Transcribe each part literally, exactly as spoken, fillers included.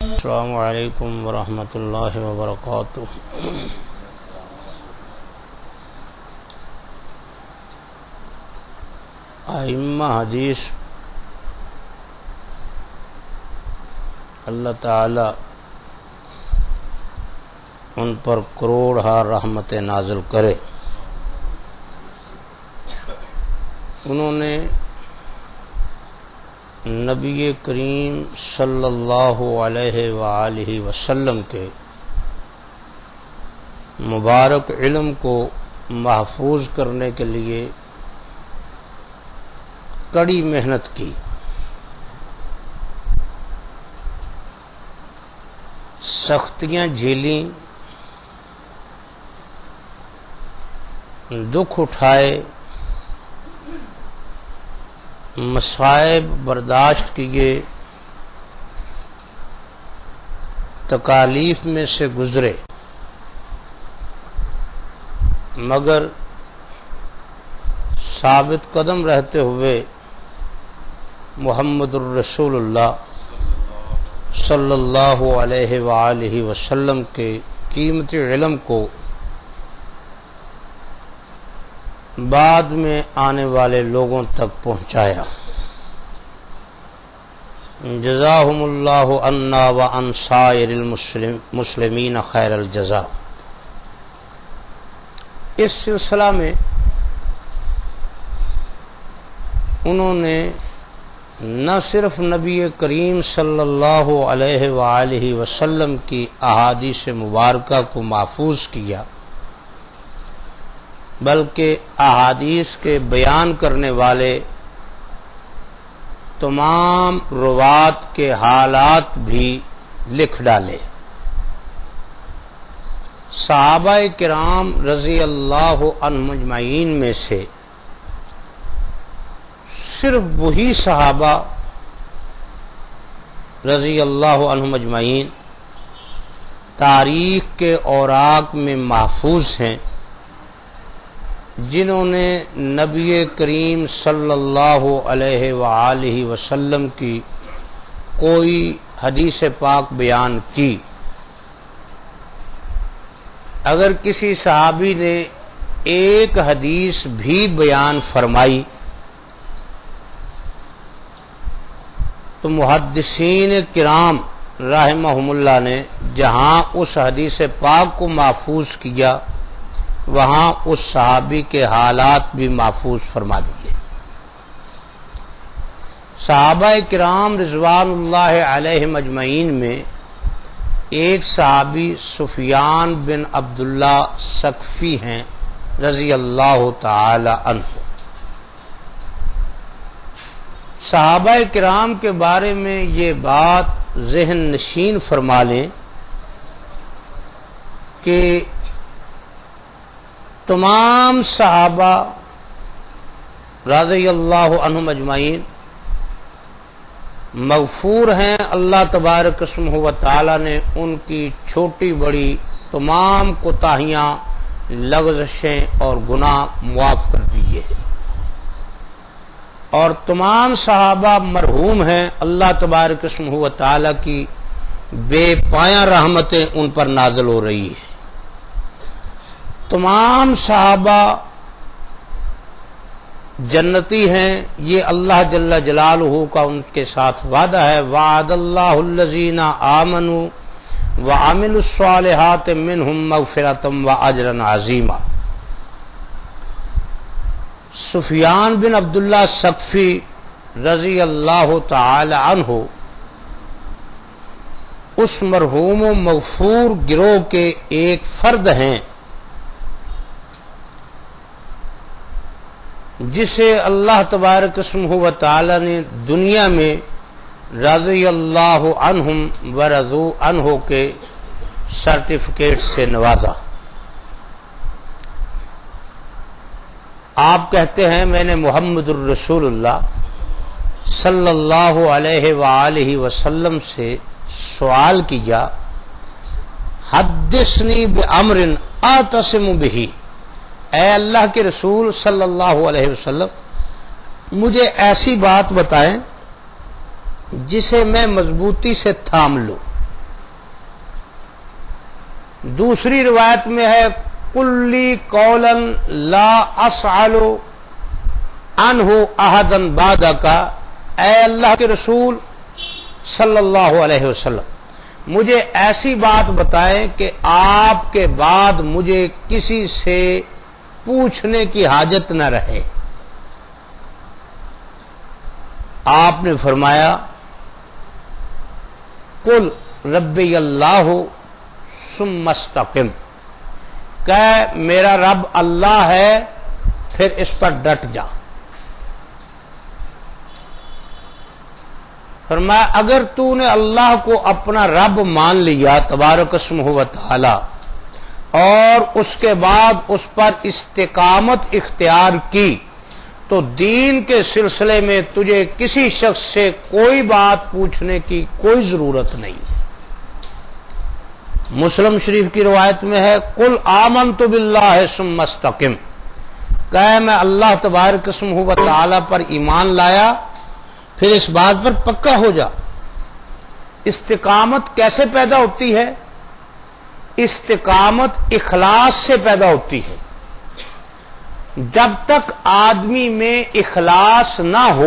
السلام علیکم ورحمۃ اللہ وبرکاتہ۔ ائمہ حدیث اللہ تعالی ان پر کروڑ ہار رحمت نازل کرے۔ انہوں نے نبی کریم صلی اللہ علیہ وآلہ وسلم کے مبارک علم کو محفوظ کرنے کے لیے کڑی محنت کی۔ سختیاں جھیلیں، دکھ اٹھائے، مصائب برداشت کیے، تکالیف میں سے گزرے، مگر ثابت قدم رہتے ہوئے محمد الرسول اللہ صلی اللہ علیہ وآلہ وسلم کے قیمتی علم کو بعد میں آنے والے لوگوں تک پہنچایا۔ جزاہم اللہ عنا وعن سائر المسلمین خیر الجزا۔ اس سلسلہ میں انہوں نے نہ صرف نبی کریم صلی اللہ علیہ وآلہ وسلم کی احادیث مبارکہ کو محفوظ کیا، بلکہ احادیث کے بیان کرنے والے تمام روات کے حالات بھی لکھ ڈالے۔ صحابہ کرام رضی اللہ عنہم اجمعین میں سے صرف وہی صحابہ رضی اللہ عنہم اجمعین تاریخ کے اوراق میں محفوظ ہیں جنہوں نے نبی کریم صلی اللہ علیہ وآلہ وسلم کی کوئی حدیث پاک بیان کی۔ اگر کسی صحابی نے ایک حدیث بھی بیان فرمائی تو محدثین کرام رحمہم اللہ نے جہاں اس حدیث پاک کو محفوظ کیا وہاں اس صحابی کے حالات بھی محفوظ فرما دیے۔ صحابہ کرام رضوان اللہ علیہم اجمعین میں ایک صحابی سفیان بن عبداللہ ثقفی ہیں رضی اللہ تعالی عنہ۔ صحابہ کرام کے بارے میں یہ بات ذہن نشین فرما لیں کہ تمام صحابہ رضی اللہ عنہم اجمعین مغفور ہیں۔ اللہ تبارک اسمہ و تعالی نے ان کی چھوٹی بڑی تمام کوتاہیاں، لغزشیں اور گناہ معاف کر دیے، اور تمام صحابہ مرحوم ہیں۔ اللہ تبارک اسمہ و تعالی کی بے پایاں رحمتیں ان پر نازل ہو رہی ہیں۔ تمام صحابہ جنتی ہیں، یہ اللہ جل جلالہ کا ان کے ساتھ وعدہ ہے۔ وعد اللہ الذین آمنوا وعملوا الصالحات منہم مغفرۃ واجرا عظیما۔ سفیان بن عبداللہ ثقفی رضی اللہ تعالی عنہ اس مرحوم و مغفور گروہ کے ایک فرد ہیں جسے اللہ تبارک اسمہ و تعالی نے دنیا میں رضی اللہ عنہم ورضوا عنہ کے سرٹیفکیٹ سے نوازا۔ آپ کہتے ہیں میں نے محمد الرسول اللہ صلی اللہ علیہ وآلہ وسلم سے سوال کیا، حدثنی بامر اعتصم بہ، اے اللہ کے رسول صلی اللہ علیہ وسلم مجھے ایسی بات بتائیں جسے میں مضبوطی سے تھام لوں۔ دوسری روایت میں ہے کلی قولن لا اسأل عنہ احدا بعدک، اے اللہ کے رسول صلی اللہ علیہ وسلم مجھے ایسی بات بتائیں کہ آپ کے بعد مجھے کسی سے پوچھنے کی حاجت نہ رہے۔ آپ نے فرمایا قل ربی اللہ ثم استقم، کہ میرا رب اللہ ہے پھر اس پر ڈٹ جا۔ فرمایا اگر تو نے اللہ کو اپنا رب مان لیا تبارک اسمہ و تعالی اور اس کے بعد اس پر استقامت اختیار کی تو دین کے سلسلے میں تجھے کسی شخص سے کوئی بات پوچھنے کی کوئی ضرورت نہیں ہے۔ مسلم شریف کی روایت میں ہے قل آمنت باللہ ثم استقم، کہ میں اللہ تبارک اسمہ و تعالی پر ایمان لایا پھر اس بات پر پکا ہو جا۔ استقامت کیسے پیدا ہوتی ہے؟ استقامت اخلاص سے پیدا ہوتی ہے۔ جب تک آدمی میں اخلاص نہ ہو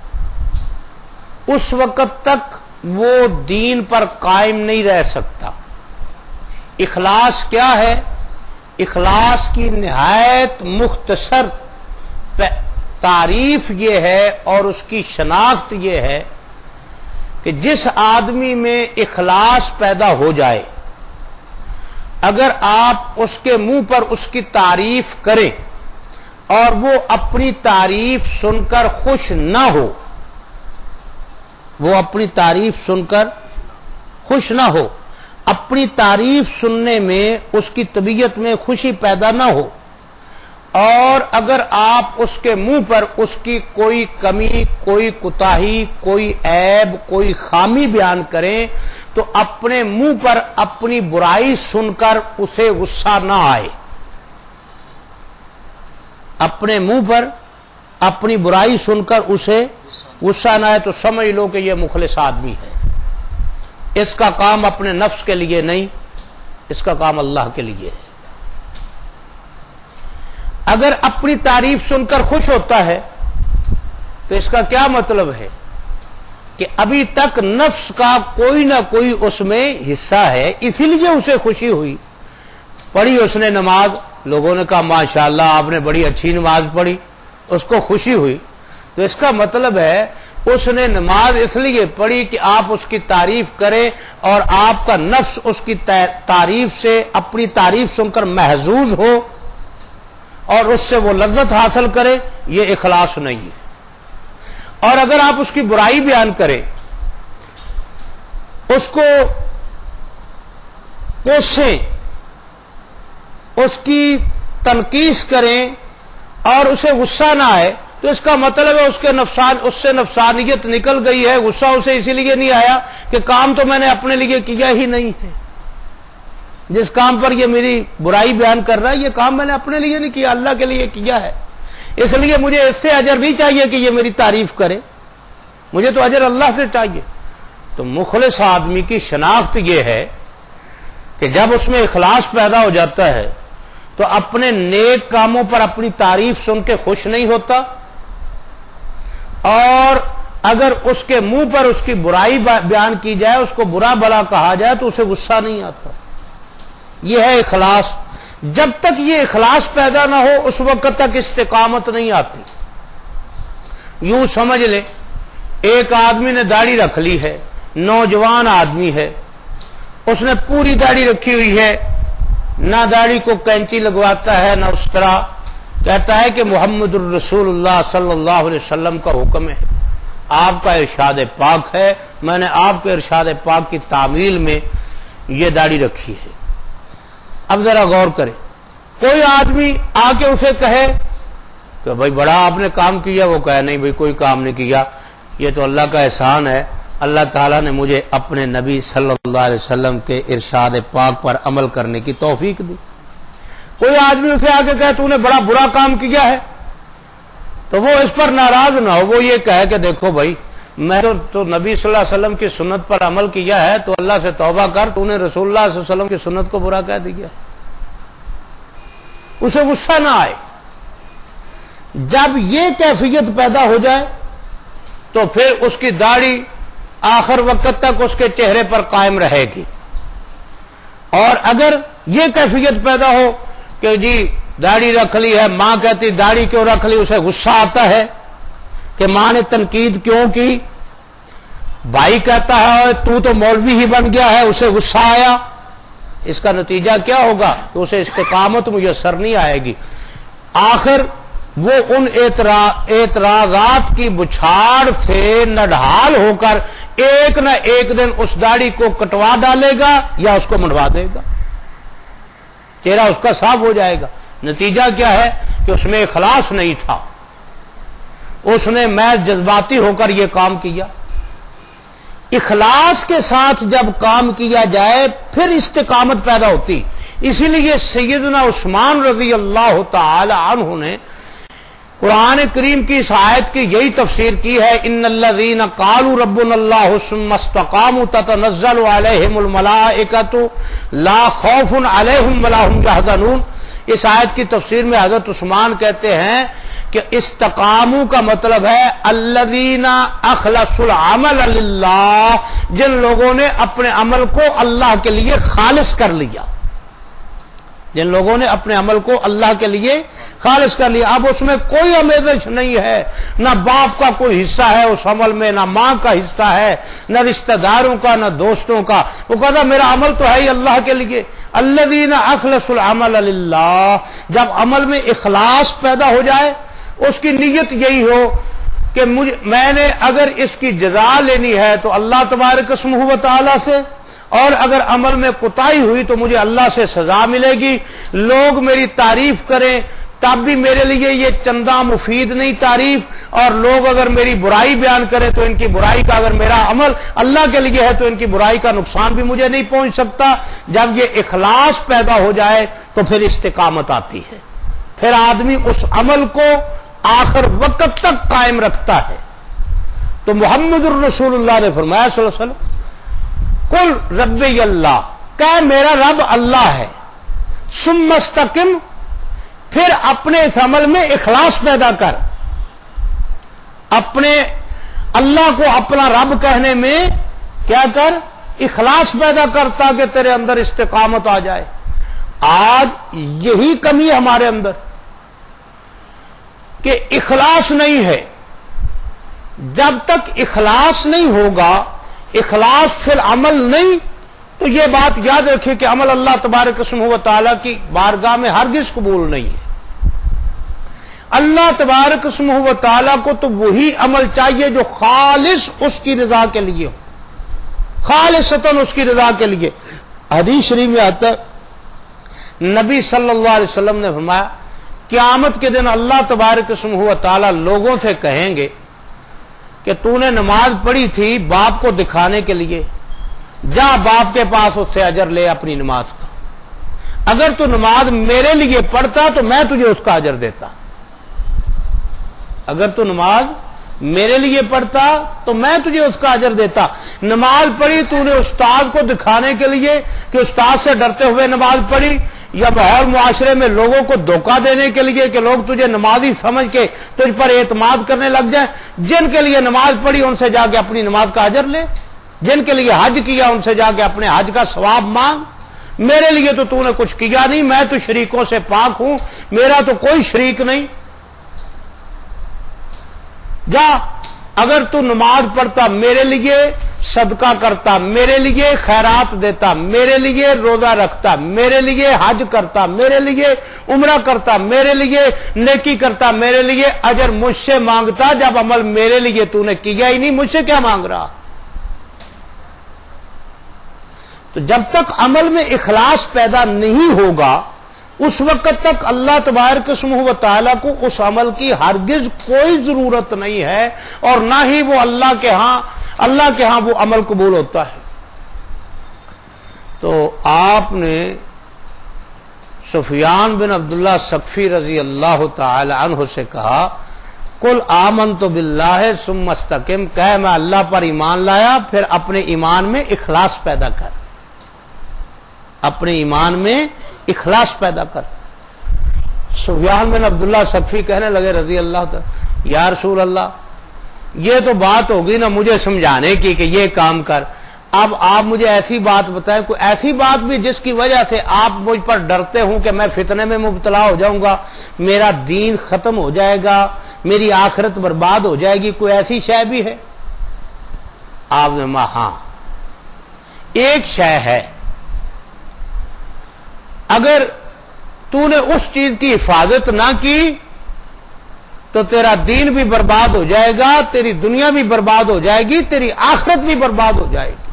اس وقت تک وہ دین پر قائم نہیں رہ سکتا۔ اخلاص کیا ہے؟ اخلاص کی نہایت مختصر تعریف یہ ہے اور اس کی شناخت یہ ہے کہ جس آدمی میں اخلاص پیدا ہو جائے، اگر آپ اس کے منہ پر اس کی تعریف کریں اور وہ اپنی تعریف سن کر خوش نہ ہو، وہ اپنی تعریف سن کر خوش نہ ہو، اپنی تعریف سننے میں اس کی طبیعت میں خوشی پیدا نہ ہو، اور اگر آپ اس کے منہ پر اس کی کوئی کمی، کوئی کوتاہی، کوئی عیب، کوئی خامی بیان کریں تو اپنے منہ پر اپنی برائی سن کر اسے غصہ نہ آئے۔ اپنے منہ پر اپنی برائی سن کر اسے غصہ نہ آئے تو سمجھ لو کہ یہ مخلص آدمی ہے۔ اس کا کام اپنے نفس کے لیے نہیں، اس کا کام اللہ کے لیے ہے۔ اگر اپنی تعریف سن کر خوش ہوتا ہے تو اس کا کیا مطلب ہے کہ ابھی تک نفس کا کوئی نہ کوئی اس میں حصہ ہے، اسی لیے اسے خوشی ہوئی۔ پڑھی اس نے نماز، لوگوں نے کہا ماشاءاللہ آپ نے بڑی اچھی نماز پڑھی، اس کو خوشی ہوئی، تو اس کا مطلب ہے اس نے نماز اس لیے پڑھی کہ آپ اس کی تعریف کریں اور آپ کا نفس اس کی تعریف سے، اپنی تعریف سن کر محظوظ ہو اور اس سے وہ لذت حاصل کرے، یہ اخلاص نہیں ہے۔ اور اگر آپ اس کی برائی بیان کریں، اس کو کوسیں، اس کی تنقید کریں اور اسے غصہ نہ آئے تو اس کا مطلب ہے اس کے نفسان اس سے نفسانیت نکل گئی ہے۔ غصہ اسے اسی لیے نہیں آیا کہ کام تو میں نے اپنے لیے کیا ہی نہیں ہے، جس کام پر یہ میری برائی بیان کر رہا ہے یہ کام میں نے اپنے لیے نہیں کیا، اللہ کے لیے کیا ہے، اس لیے مجھے اس سے اجر نہیں چاہیے کہ یہ میری تعریف کرے، مجھے تو اجر اللہ سے چاہیے۔ تو مخلص آدمی کی شناخت یہ ہے کہ جب اس میں اخلاص پیدا ہو جاتا ہے تو اپنے نیک کاموں پر اپنی تعریف سن کے خوش نہیں ہوتا، اور اگر اس کے منہ پر اس کی برائی بیان کی جائے، اس کو برا بلا کہا جائے تو اسے غصہ نہیں آتا۔ یہ ہے اخلاص۔ جب تک یہ اخلاص پیدا نہ ہو اس وقت تک استقامت نہیں آتی۔ یوں سمجھ لیں ایک آدمی نے داڑھی رکھ لی ہے، نوجوان آدمی ہے، اس نے پوری داڑھی رکھی ہوئی ہے، نہ داڑھی کو کینچی لگواتا ہے نہ اس طرح، کہتا ہے کہ محمد الرسول اللہ صلی اللہ علیہ وسلم کا حکم ہے، آپ کا ارشاد پاک ہے، میں نے آپ کے ارشاد پاک کی تعمیل میں یہ داڑھی رکھی ہے۔ اب ذرا غور کریں، کوئی آدمی آ کے اسے کہے کہ بھائی بڑا آپ نے کام کیا، وہ کہے نہیں بھائی کوئی کام نہیں کیا، یہ تو اللہ کا احسان ہے، اللہ تعالیٰ نے مجھے اپنے نبی صلی اللہ علیہ وسلم کے ارشاد پاک پر عمل کرنے کی توفیق دی۔ کوئی آدمی اسے آ کے کہے تو نے بڑا برا کام کیا ہے، تو وہ اس پر ناراض نہ ہو، وہ یہ کہے کہ دیکھو بھائی میں تو, تو نبی صلی اللہ علیہ وسلم کی سنت پر عمل کیا ہے تو اللہ سے توبہ کر، تو نے رسول اللہ صلی اللہ علیہ وسلم کی سنت کو برا کہہ دیا۔ اسے غصہ نہ آئے۔ جب یہ کیفیت پیدا ہو جائے تو پھر اس کی داڑھی آخر وقت تک اس کے چہرے پر قائم رہے گی، اور اگر یہ کیفیت پیدا ہو کہ جی داڑھی رکھ لی ہے، ماں کہتی داڑھی کیوں رکھ لی، اسے غصہ آتا ہے کہ ماں نے تنقید کیوں کی، بھائی کہتا ہے تو تو مولوی ہی بن گیا ہے، اسے غصہ آیا، اس کا نتیجہ کیا ہوگا کہ اسے استقامت میسر نہیں آئے گی۔ آخر وہ ان اعتراضات کی بچھاڑ سے نڈھال ہو کر ایک نہ ایک دن اس داڑھی کو کٹوا ڈالے گا یا اس کو منڈوا دے گا، چہرہ اس کا صاف ہو جائے گا۔ نتیجہ کیا ہے کہ اس میں اخلاص نہیں تھا، اس نے محض جذباتی ہو کر یہ کام کیا۔ اخلاص کے ساتھ جب کام کیا جائے پھر استقامت پیدا ہوتی۔ اسی لیے سیدنا عثمان رضی اللہ تعالی عنہ نے قرآن کریم کی اس آیت کی یہی تفسیر کی ہے، ان الذین قالوا ربنا اللہ ثم استقاموا تتنزل علیہم الملائکۃ لا خوف علیہم ولا هم یحزنون۔ اس آیت کی تفسیر میں حضرت عثمان کہتے ہیں کہ استقاموا کا مطلب ہے الذین اخلصوا العمل للہ، جن لوگوں نے اپنے عمل کو اللہ کے لیے خالص کر لیا، جن لوگوں نے اپنے عمل کو اللہ کے لیے خالص کر لیا۔ اب اس میں کوئی آمیزش نہیں ہے، نہ باپ کا کوئی حصہ ہے اس عمل میں، نہ ماں کا حصہ ہے، نہ رشتہ داروں کا، نہ دوستوں کا۔ وہ کہتا میرا عمل تو ہے ہی اللہ کے لیے۔ الذین اخلصوا العمل للہ، جب عمل میں اخلاص پیدا ہو جائے، اس کی نیت یہی ہو کہ مجھے میں نے اگر اس کی جزا لینی ہے تو اللہ تبارک اسمہ و تعالی سے، اور اگر عمل میں کوتاہی ہوئی تو مجھے اللہ سے سزا ملے گی۔ لوگ میری تعریف کریں تب بھی میرے لیے یہ چندہ مفید نہیں تعریف، اور لوگ اگر میری برائی بیان کریں تو ان کی برائی کا، اگر میرا عمل اللہ کے لیے ہے تو ان کی برائی کا نقصان بھی مجھے نہیں پہنچ سکتا۔ جب یہ اخلاص پیدا ہو جائے تو پھر استقامت آتی ہے، پھر آدمی اس عمل کو آخر وقت تک قائم رکھتا ہے۔ تو محمد الرسول اللہ نے فرمایا صلی اللہ علیہ وسلم قل ربی اللہ، کہ میرا رب اللہ ہے، ثم استقم، پھر اپنے اس عمل میں اخلاص پیدا کر، اپنے اللہ کو اپنا رب کہنے میں کیا کر، اخلاص پیدا کرتا کہ تیرے اندر استقامت آ جائے۔ آج یہی کمی ہمارے اندر کہ اخلاص نہیں ہے۔ جب تک اخلاص نہیں ہوگا، اخلاص فی العمل نہیں، تو یہ بات یاد رکھیں کہ عمل اللہ تبارک اسمہ و تعالیٰ کی بارگاہ میں ہرگز قبول نہیں ہے۔ اللہ تبارک اسمہ و تعالیٰ کو تو وہی عمل چاہیے جو خالص اس کی رضا کے لیے ہو، خالصتاً اس کی رضا کے لیے۔ حدیث شریف میں آتا ہے نبی صلی اللہ علیہ وسلم نے فرمایا قیامت کے دن اللہ تبارک اسمہ و تعالیٰ لوگوں سے کہیں گے کہ تو نے نماز پڑھی تھی باپ کو دکھانے کے لیے، جا باپ کے پاس اس سے اجر لے اپنی نماز کا، اگر تو نماز میرے لیے پڑھتا تو میں تجھے اس کا اجر دیتا، اگر تو نماز میرے لیے پڑھتا تو میں تجھے اس کا اجر دیتا۔ نماز پڑھی تو نے استاد کو دکھانے کے لیے کہ استاد سے ڈرتے ہوئے نماز پڑھی، یا ماحول معاشرے میں لوگوں کو دھوکہ دینے کے لیے کہ لوگ تجھے نمازی سمجھ کے تجھ پر اعتماد کرنے لگ جائیں۔ جن کے لیے نماز پڑھی ان سے جا کے اپنی نماز کا اجر لے، جن کے لیے حج کیا ان سے جا کے اپنے حج کا ثواب مانگ۔ میرے لیے تو تو نے کچھ کیا نہیں، میں تو شریکوں سے پاک ہوں، میرا تو کوئی شریک نہیں۔ جا اگر تو نماز پڑھتا میرے لیے، صدقہ کرتا میرے لیے، خیرات دیتا میرے لیے، روزہ رکھتا میرے لیے، حج کرتا میرے لیے، عمرہ کرتا میرے لیے، نیکی کرتا میرے لیے، اجر مجھ سے مانگتا۔ جب عمل میرے لیے تو نے کیا ہی نہیں، مجھ سے کیا مانگ رہا؟ تو جب تک عمل میں اخلاص پیدا نہیں ہوگا اس وقت تک اللہ تبارک اسمہ و تعالیٰ کو اس عمل کی ہرگز کوئی ضرورت نہیں ہے، اور نہ ہی وہ اللہ کے ہاں اللہ کے ہاں وہ عمل قبول ہوتا ہے۔ تو آپ نے سفیان بن عبداللہ ثقفی رضی اللہ تعالی عنہ سے کہا قل آمنت باللہ ثم استقم، کہہ میں اللہ پر ایمان لایا، پھر اپنے ایمان میں اخلاص پیدا کر، اپنے ایمان میں اخلاص پیدا کر۔ سفیان بن عبداللہ ثقفی کہنے لگے رضی اللہ تعالی، یا رسول اللہ یہ تو بات ہوگی نا مجھے سمجھانے کی کہ یہ کام کر، اب آپ مجھے ایسی بات بتائیں، کوئی ایسی بات بھی جس کی وجہ سے آپ مجھ پر ڈرتے ہوں کہ میں فتنے میں مبتلا ہو جاؤں گا، میرا دین ختم ہو جائے گا، میری آخرت برباد ہو جائے گی، کوئی ایسی شے بھی ہے؟ آپ نے کہا ہاں ایک شے ہے، اگر تو نے اس چیز کی حفاظت نہ کی تو تیرا دین بھی برباد ہو جائے گا، تیری دنیا بھی برباد ہو جائے گی، تیری آخرت بھی برباد ہو جائے گی۔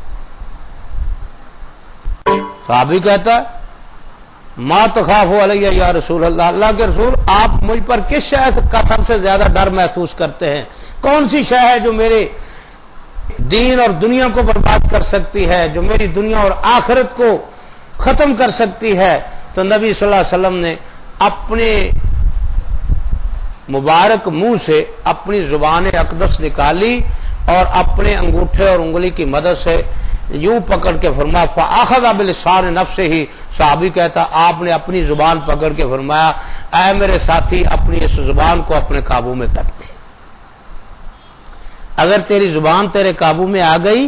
صحابی کہتا ہے ما تخافوا علیہ یا رسول اللہ، اللہ کے رسول آپ مجھ پر کس شے کا سب سے زیادہ ڈر محسوس کرتے ہیں؟ کون سی شے ہے جو میرے دین اور دنیا کو برباد کر سکتی ہے، جو میری دنیا اور آخرت کو ختم کر سکتی ہے؟ تو نبی صلی اللہ علیہ وسلم نے اپنے مبارک منہ سے اپنی زبان اقدس نکالی اور اپنے انگوٹھے اور انگلی کی مدد سے یوں پکڑ کے فرمایا فاخذ بلسان نفسہ، صحابی کہتا آپ نے اپنی زبان پکڑ کے فرمایا اے میرے ساتھی اپنی اس زبان کو اپنے قابو میں کر دے، اگر تیری زبان تیرے قابو میں آ گئی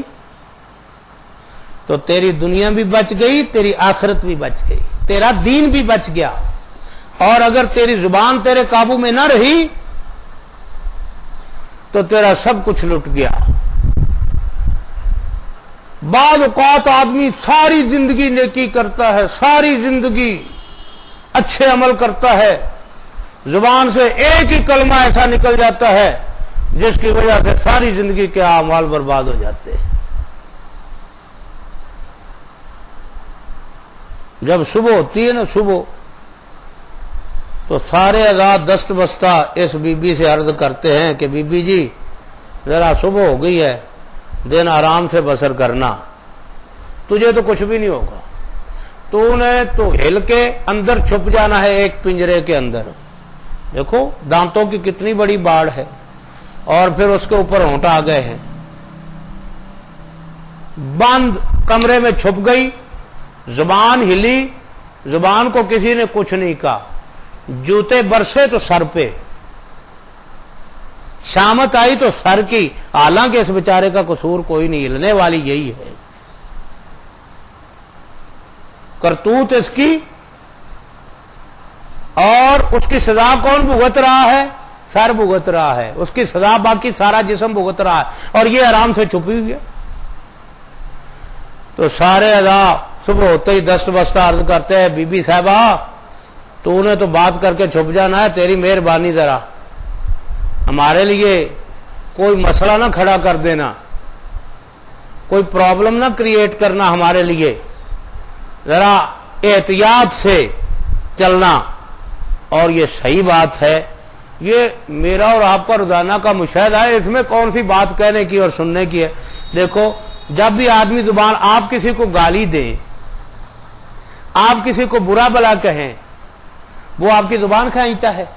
تو تیری دنیا بھی بچ گئی، تیری آخرت بھی بچ گئی، تیرا دین بھی بچ گیا، اور اگر تیری زبان تیرے قابو میں نہ رہی تو تیرا سب کچھ لٹ گیا۔ بعض اوقات آدمی ساری زندگی نیکی کرتا ہے، ساری زندگی اچھے عمل کرتا ہے، زبان سے ایک ہی کلمہ ایسا نکل جاتا ہے جس کی وجہ سے ساری زندگی کے اعمال برباد ہو جاتے ہیں۔ جب صبح ہوتی ہے نا صبح تو سارے آزاد دست بستہ اس بی بی سے عرض کرتے ہیں کہ بی بی جی ذرا صبح ہو گئی ہے، دن آرام سے بسر کرنا، تجھے تو کچھ بھی نہیں ہوگا، تو نے تو ہل کے اندر چھپ جانا ہے ایک پنجرے کے اندر، دیکھو دانتوں کی کتنی بڑی باڑ ہے، اور پھر اس کے اوپر ہونٹ آ گئے ہیں، بند کمرے میں چھپ گئی، زبان ہلی، زبان کو کسی نے کچھ نہیں کہا، جوتے برسے تو سر پہ، شامت آئی تو سر کی، حالانکہ اس بیچارے کا قصور کوئی نہیں، ہلنے والی یہی ہے، کرتوت اس کی، اور اس کی سزا کون بھگت رہا ہے؟ سر بھگت رہا ہے، اس کی سزا باقی سارا جسم بھگت رہا ہے، اور یہ آرام سے چھپی ہوئی ہے۔ تو سارے ادا صبح ہوتے ہی دست بستہ عرض کرتے ہیں بی بی صاحبہ تو نے تو بات کر کے چھپ جانا ہے، تیری مہربانی ذرا ہمارے لیے کوئی مسئلہ نہ کھڑا کر دینا، کوئی پرابلم نہ کریٹ کرنا ہمارے لیے، ذرا احتیاط سے چلنا۔ اور یہ صحیح بات ہے، یہ میرا اور آپ کا روزانہ کا مشاہدہ ہے، اس میں کون سی بات کہنے کی اور سننے کی ہے؟ دیکھو جب بھی آدمی زبان، آپ کسی کو گالی دیں، آپ کسی کو برا بلا کہیں، وہ آپ کی زبان کھینچتا ہے،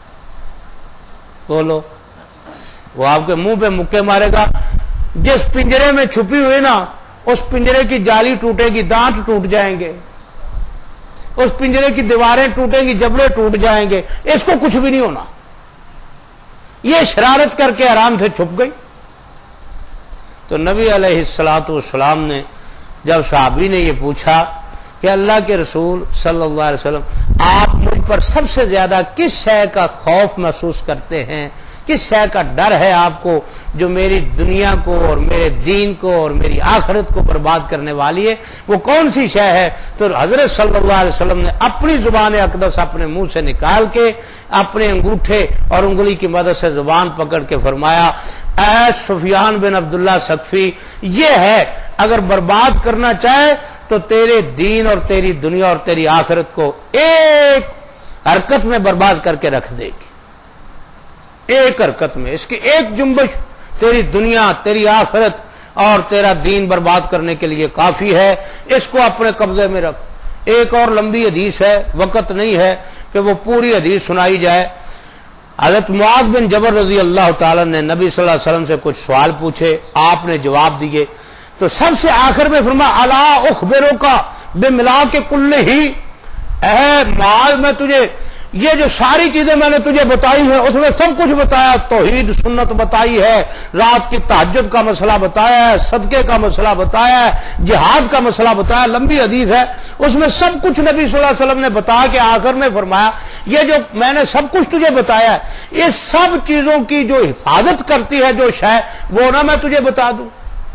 بولو وہ آپ کے منہ پہ مکے مارے گا۔ جس پنجرے میں چھپی ہوئی نا اس پنجرے کی جالی ٹوٹے گی، دانت ٹوٹ جائیں گے، اس پنجرے کی دیواریں ٹوٹیں گی، جبڑے ٹوٹ جائیں گے، اس کو کچھ بھی نہیں ہونا، یہ شرارت کر کے آرام سے چھپ گئی۔ تو نبی علیہ الصلوۃ والسلام نے جب صحابی نے یہ پوچھا کہ اللہ کے رسول صلی اللہ علیہ وسلم آپ مجھ پر سب سے زیادہ کس شے کا خوف محسوس کرتے ہیں، کس شے کا ڈر ہے آپ کو جو میری دنیا کو اور میرے دین کو اور میری آخرت کو برباد کرنے والی ہے، وہ کون سی شے ہے؟ تو حضرت صلی اللہ علیہ وسلم نے اپنی زبان اقدس اپنے منہ سے نکال کے اپنے انگوٹھے اور انگلی کی مدد سے زبان پکڑ کے فرمایا اے سفیان بن عبداللہ ثقفی، یہ ہے اگر برباد کرنا چاہے تو تیرے دین اور تیری دنیا اور تیری آخرت کو ایک حرکت میں برباد کر کے رکھ دے گی، ایک حرکت میں، اس کی ایک جنبش تیری دنیا، تیری آخرت اور تیرا دین برباد کرنے کے لیے کافی ہے، اس کو اپنے قبضے میں رکھ۔ ایک اور لمبی حدیث ہے، وقت نہیں ہے کہ وہ پوری حدیث سنائی جائے۔ حضرت معاذ بن جبل رضی اللہ تعالی نے نبی صلی اللہ علیہ وسلم سے کچھ سوال پوچھے، آپ نے جواب دیے، تو سب سے آخر میں فرمایا الا اخبروک بملاک کل ہی، اے معاذ میں تجھے یہ جو ساری چیزیں میں نے تجھے بتائی ہیں اس میں سب کچھ بتایا، توحید سنت بتائی ہے، رات کی تہجد کا مسئلہ بتایا ہے، صدقے کا مسئلہ بتایا ہے، جہاد کا مسئلہ بتایا، لمبی حدیث ہے، اس میں سب کچھ نبی صلی اللہ علیہ وسلم نے بتا کے آخر میں فرمایا یہ جو میں نے سب کچھ تجھے بتایا ہے اس سب چیزوں کی جو حفاظت کرتی ہے جو شے وہ نہ میں تجھے بتا دوں۔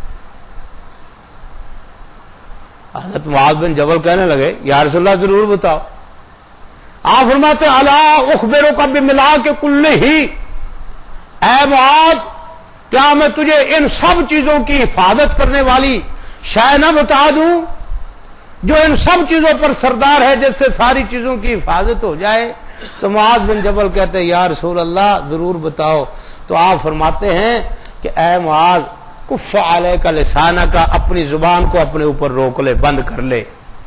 حضرت معاذ بن جبل کہنے لگے یا رسول اللہ ضرور بتاؤ۔ آپ فرماتے الا اخبروک بملاک کل ہی، اے معاذ کیا میں تجھے ان سب چیزوں کی حفاظت کرنے والی شے نہ بتا دوں جو ان سب چیزوں پر سردار ہے جس سے ساری چیزوں کی حفاظت ہو جائے؟ تو معاذ بن جبل کہتے ہیں یا رسول اللہ ضرور بتاؤ۔ تو آپ فرماتے ہیں کہ اے معاذ کف علیک لسانک، اپنی زبان کو اپنے اوپر روک لے، بند کر لے،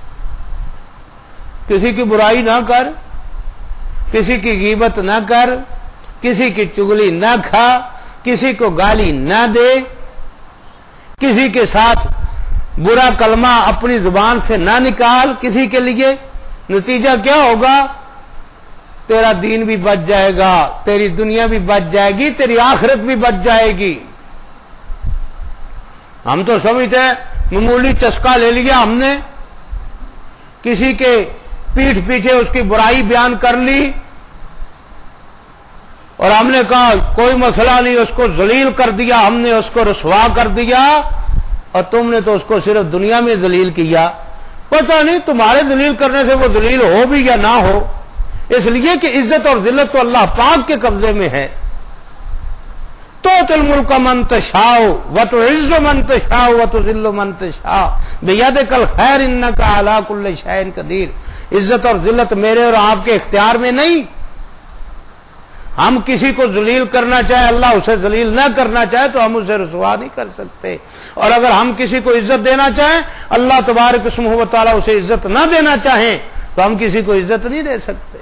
کسی کی برائی نہ کر، کسی کی غیبت نہ کر، کسی کی چغلی نہ کھا، کسی کو گالی نہ دے، کسی کے ساتھ برا کلمہ اپنی زبان سے نہ نکال کسی کے لیے۔ نتیجہ کیا ہوگا؟ تیرا دین بھی بچ جائے گا، تیری دنیا بھی بچ جائے گی، تیری آخرت بھی بچ جائے گی۔ ہم تو سمجھتے ہیں معمولی چسکا لے لیا ہم نے، کسی کے پیٹھ پیچھے اس کی برائی بیان کر لی اور ہم نے کہا کوئی مسئلہ نہیں، اس کو ذلیل کر دیا، ہم نے اس کو رسوا کر دیا، اور تم نے تو اس کو صرف دنیا میں ذلیل کیا۔ پتہ نہیں تمہارے ذلیل کرنے سے وہ ذلیل ہو بھی یا نہ ہو، اس لیے کہ عزت اور ذلت تو اللہ پاک کے قبضے میں ہے۔ تؤتی الملک من تشاء وتعز من تشاء وتذل من تشاء بیدک الخیر انک علی کل شیء قدیر۔ عزت اور ذلت میرے اور آپ کے اختیار میں نہیں، ہم کسی کو ذلیل کرنا چاہے، اللہ اسے ذلیل نہ کرنا چاہے تو ہم اسے رسوا نہیں کر سکتے، اور اگر ہم کسی کو عزت دینا چاہیں، اللہ تبارک اسمہ و تعالیٰ اسے عزت نہ دینا چاہیں تو ہم کسی کو عزت نہیں دے سکتے۔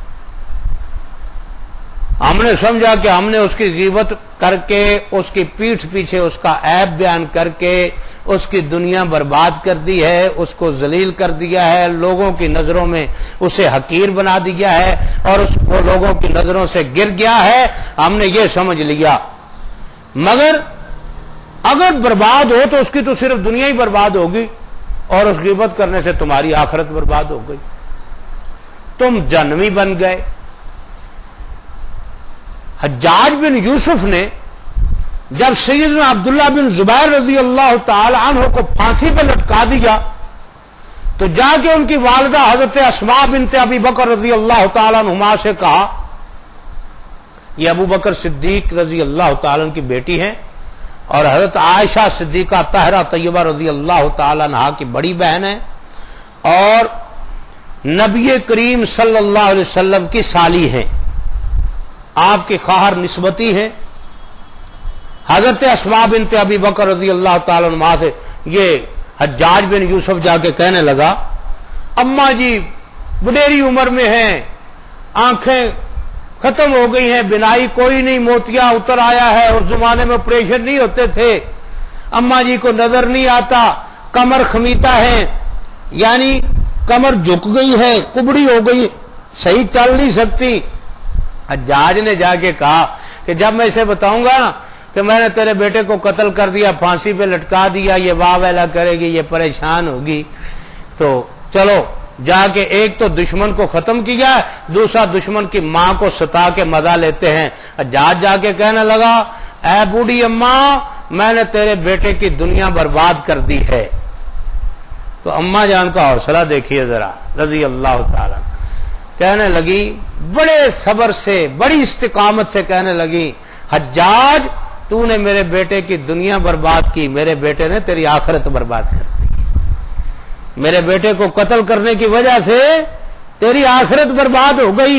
ہم نے سمجھا کہ ہم نے اس کی غیبت کر کے، اس کی پیٹھ پیچھے اس کا عیب بیان کر کے اس کی دنیا برباد کر دی ہے، اس کو ذلیل کر دیا ہے، لوگوں کی نظروں میں اسے حقیر بنا دیا ہے اور اس کو لوگوں کی نظروں سے گر گیا ہے، ہم نے یہ سمجھ لیا۔ مگر اگر برباد ہو تو اس کی تو صرف دنیا ہی برباد ہوگی، اور اس غیبت کرنے سے تمہاری آخرت برباد ہو گئی، تم جہنمی بن گئے۔ حجاج بن یوسف نے جب سیدنا عبداللہ بن زبیر رضی اللہ تعالی عنہ کو پھانسی پہ لٹکا دیا تو جا کے ان کی والدہ حضرت اسماء بنت ابی بکر رضی اللہ تعالی عنہما سے کہا، یہ ابو بکر صدیق رضی اللہ تعالی عنہ کی بیٹی ہیں اور حضرت عائشہ صدیقہ طاہرہ طیبہ رضی اللہ تعالی عنہا کی بڑی بہن ہے اور نبی کریم صلی اللہ علیہ وسلم کی سالی ہیں، آپ کی خواہر نسبتی ہیں۔ حضرت اسماء بنت ابی بکر رضی اللہ تعالی عنہ سے یہ حجاج بن یوسف جا کے کہنے لگا، اماں جی بڑیری عمر میں ہیں، آنکھیں ختم ہو گئی ہیں، بینائی کوئی نہیں، موتیا اتر آیا ہے، اس زمانے میں آپریشن نہیں ہوتے تھے، اماں جی کو نظر نہیں آتا، کمر خمیتا ہے، یعنی کمر جھک گئی ہے، کبڑی ہو گئی، صحیح چل نہیں سکتی۔ حجاج نے جا کے کہا کہ جب میں اسے بتاؤں گا نا کہ میں نے تیرے بیٹے کو قتل کر دیا، پھانسی پہ لٹکا دیا، یہ واہ ویلا کرے گی، یہ پریشان ہوگی، تو چلو جا کے ایک تو دشمن کو ختم کیا، دوسرا دشمن کی ماں کو ستا کے مزہ لیتے ہیں۔ حجاج جا کے کہنے لگا، اے بوڑھی اماں میں نے تیرے بیٹے کی دنیا برباد کر دی ہے۔ تو اماں جان کا حوصلہ دیکھیے ذرا رضی اللہ تعالی، کہنے لگی بڑے صبر سے، بڑی استقامت سے کہنے لگی، حجاج تو نے میرے بیٹے کی دنیا برباد کی، میرے بیٹے نے تیری آخرت برباد کر دی، میرے بیٹے کو قتل کرنے کی وجہ سے تیری آخرت برباد ہو گئی۔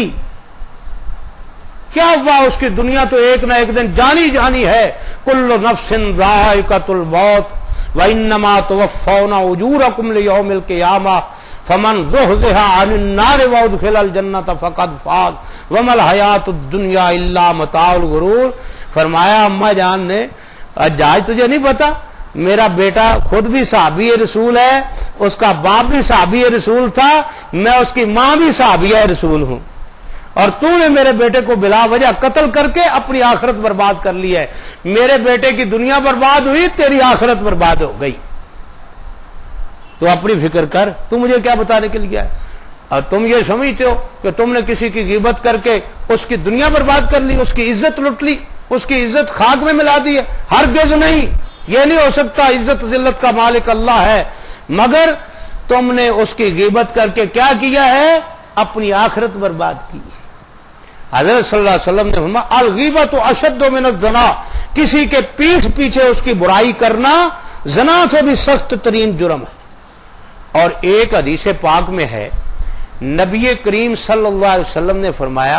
کیا ہوا؟ اس کی دنیا تو ایک نہ ایک دن جانی جانی ہے، کل نفس ذائقۃ الموت وانما توفون اجورکم لیوم القیامہ فمن زحزح عن النار وادخل الجنۃ فقد فاز وما الحیات الدنیا الا متاع الغرور۔ فرمایا اماں جان نے آج تجھے نہیں پتا میرا بیٹا خود بھی صحابی رسول ہے، اس کا باپ بھی صحابی رسول تھا، میں اس کی ماں بھی صحابیہ رسول ہوں، اور تو نے میرے بیٹے کو بلا وجہ قتل کر کے اپنی آخرت برباد کر لی ہے۔ میرے بیٹے کی دنیا برباد ہوئی، تیری آخرت برباد ہو گئی۔ تو اپنی فکر کر، تو مجھے کیا بتانے کے لیے ہے؟ اور تم یہ سمجھتے ہو کہ تم نے کسی کی غیبت کر کے اس کی دنیا برباد کر لی، اس کی عزت لٹ لی، اس کی عزت خاک میں ملا دی ہے؟ ہرگز نہیں، یہ نہیں ہو سکتا۔ عزت ذلت کا مالک اللہ ہے، مگر تم نے اس کی غیبت کر کے کیا کیا ہے؟ اپنی آخرت برباد کی۔ حضرت صلی اللہ علیہ وسلم نے فرمایا الغیبۃ اشد من الزنا، کسی کے پیٹھ پیچھے اس کی برائی کرنا زنا سے بھی سخت ترین جرم ہے۔ اور ایک حدیث پاک میں ہے نبی کریم صلی اللہ علیہ وسلم نے فرمایا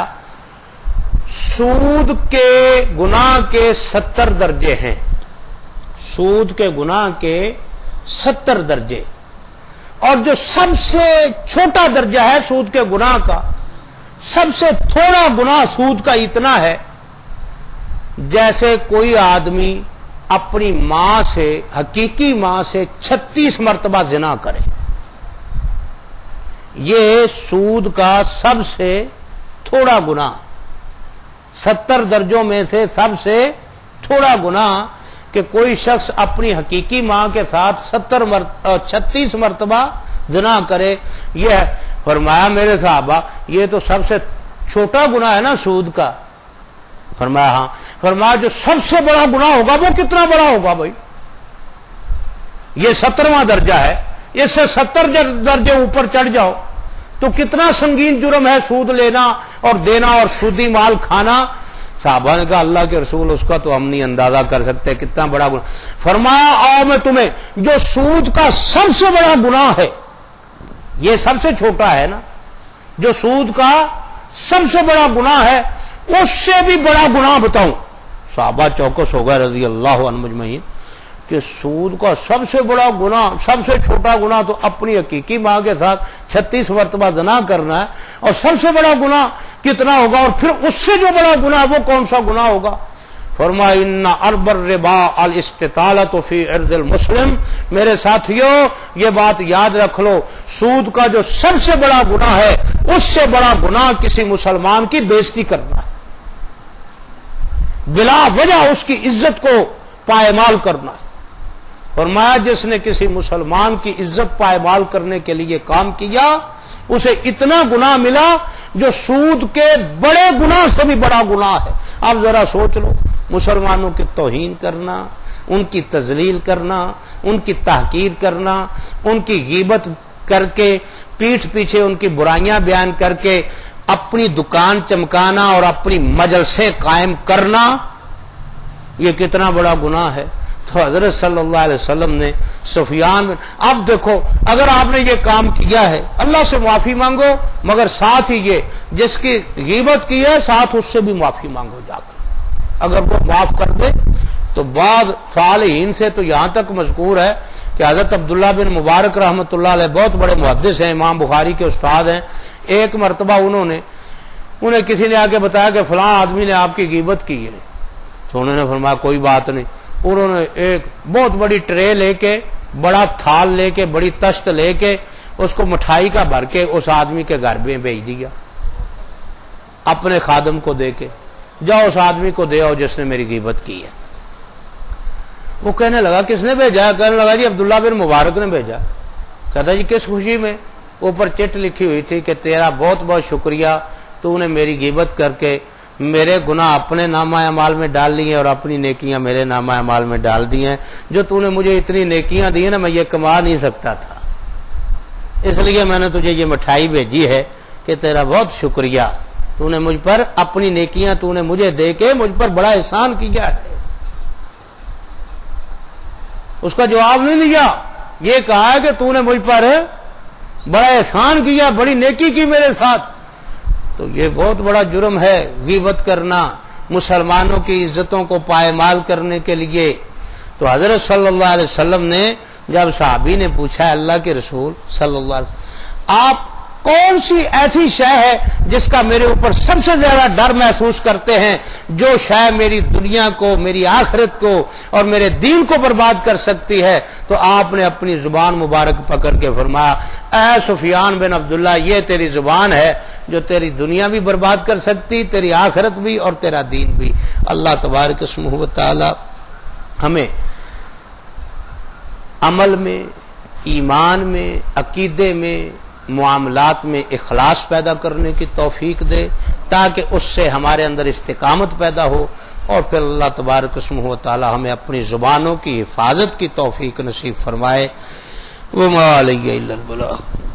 سود کے گناہ کے ستر درجے ہیں، سود کے گناہ کے ستر درجے، اور جو سب سے چھوٹا درجہ ہے سود کے گناہ کا، سب سے تھوڑا گناہ سود کا اتنا ہے جیسے کوئی آدمی اپنی ماں سے، حقیقی ماں سے چھتیس مرتبہ زنا کرے۔ یہ سود کا سب سے تھوڑا گناہ، ستر درجوں میں سے سب سے تھوڑا گناہ کہ کوئی شخص اپنی حقیقی ماں کے ساتھ ستر چھتیس مرتبہ زنا کرے۔ یہ فرمایا میرے صحابہ یہ تو سب سے چھوٹا گناہ ہے نا سود کا؟ فرمایا ہاں۔ فرمایا جو سب سے بڑا گناہ ہوگا وہ کتنا بڑا ہوگا بھائی؟ یہ سترواں درجہ ہے، اس سے ستر درجے اوپر چڑھ جاؤ تو کتنا سنگین جرم ہے سود لینا اور دینا اور سودی مال کھانا۔ صحابہ نے کہا اللہ کے رسول اس کا تو ہم نہیں اندازہ کر سکتے کتنا بڑا گناہ۔ فرمایا آؤ میں تمہیں جو سود کا سب سے بڑا گناہ ہے، یہ سب سے چھوٹا ہے نا، جو سود کا سب سے بڑا گناہ ہے اس سے بھی بڑا گناہ بتاؤں۔ صحابہ چوکس ہو گئے رضی اللہ عنہ مجمعین کہ سود کا سب سے بڑا گناہ، سب سے چھوٹا گناہ تو اپنی حقیقی ماں کے ساتھ چھتیس مرتبہ زنا کرنا ہے، اور سب سے بڑا گناہ کتنا ہوگا؟ اور پھر اس سے جو بڑا گناہ وہ کون سا گناہ ہوگا؟ فرمایا ان ارب الربا الاستطالۃ فی عرض المسلم۔ میرے ساتھیو یہ بات یاد رکھ لو، سود کا جو سب سے بڑا گناہ ہے اس سے بڑا گناہ کسی مسلمان کی بے عزتی کرنا ہے، بلا وجہ اس کی عزت کو پائمال کرنا ہے۔ فرمایا جس نے کسی مسلمان کی عزت پائمال کرنے کے لیے کام کیا اسے اتنا گناہ ملا جو سود کے بڑے گناہ سے بھی بڑا گناہ ہے۔ اب ذرا سوچ لو، مسلمانوں کی توہین کرنا، ان کی تذلیل کرنا، ان کی تحقیر کرنا، ان کی غیبت کر کے پیٹھ پیچھے ان کی برائیاں بیان کر کے اپنی دکان چمکانا اور اپنی مجلسیں قائم کرنا، یہ کتنا بڑا گناہ ہے۔ تو حضرت صلی اللہ علیہ وسلم نے سفیان، اب دیکھو اگر آپ نے یہ کام کیا ہے اللہ سے معافی مانگو، مگر ساتھ ہی یہ جس کی غیبت کی ہے ساتھ اس سے بھی معافی مانگو جا کر، اگر وہ معاف کر دے تو بعد صالحین سے تو یہاں تک مذکور ہے کہ حضرت عبداللہ بن مبارک رحمۃ اللہ علیہ بہت بڑے محدث ہیں، امام بخاری کے استاد ہیں، ایک مرتبہ انہوں نے انہیں کسی نے آ کے بتایا کہ فلاں آدمی نے آپ کی غیبت کی ہے، تو انہوں نے فرمایا کوئی بات نہیں۔ انہوں نے ایک بہت بڑی ٹرے لے کے، بڑا تھال لے کے، بڑی تشت لے کے اس کو مٹھائی کا بھر کے اس آدمی کے گھر میں بھیج دیا، اپنے خادم کو دے کے، جاؤ اس آدمی کو دے آؤ جس نے میری غیبت کی ہے۔ وہ کہنے لگا کس نے بھیجا؟ کہنے لگا جی عبداللہ بن مبارک نے بھیجا۔ کہتا جی کس خوشی میں؟ اوپر چٹ لکھی ہوئی تھی کہ تیرا بہت بہت شکریہ، تو نے میری غیبت کر کے میرے گناہ اپنے نامہ اعمال میں ڈال لیے اور اپنی نیکیاں میرے نامہ اعمال میں ڈال دی ہیں، جو تو نے مجھے اتنی نیکیاں دی ہیں نا میں یہ کما نہیں سکتا تھا، اس لیے میں نے تجھے یہ مٹھائی بھیجی ہے کہ تیرا بہت شکریہ، تو نے مجھ پر اپنی نیکیاں تو نے مجھے دے کے مجھ پر بڑا احسان کیا ہے۔ اس کا جواب نہیں دیا، یہ کہا ہے کہ تو نے مجھ پر بڑا احسان کیا، بڑی نیکی کی میرے ساتھ۔ تو یہ بہت بڑا جرم ہے غیبت کرنا مسلمانوں کی عزتوں کو پائمال کرنے کے لیے۔ تو حضرت صلی اللہ علیہ وسلم نے جب صحابی نے پوچھا اللہ کے رسول صلی اللہ علیہ وسلم آپ کون سی ایسی شے ہے جس کا میرے اوپر سب سے زیادہ ڈر محسوس کرتے ہیں، جو شے میری دنیا کو، میری آخرت کو اور میرے دین کو برباد کر سکتی ہے؟ تو آپ نے اپنی زبان مبارک پکڑ کے فرمایا، اے سفیان بن عبداللہ، یہ تیری زبان ہے جو تیری دنیا بھی برباد کر سکتی، تیری آخرت بھی اور تیرا دین بھی۔ اللہ تبارک اسمہ و تعالی ہمیں عمل میں، ایمان میں، عقیدے میں، معاملات میں اخلاص پیدا کرنے کی توفیق دے، تاکہ اس سے ہمارے اندر استقامت پیدا ہو، اور پھر اللہ تبارک اسمہ و تعالی ہمیں اپنی زبانوں کی حفاظت کی توفیق نصیب فرمائے۔ وما علیہ الا البلاغ۔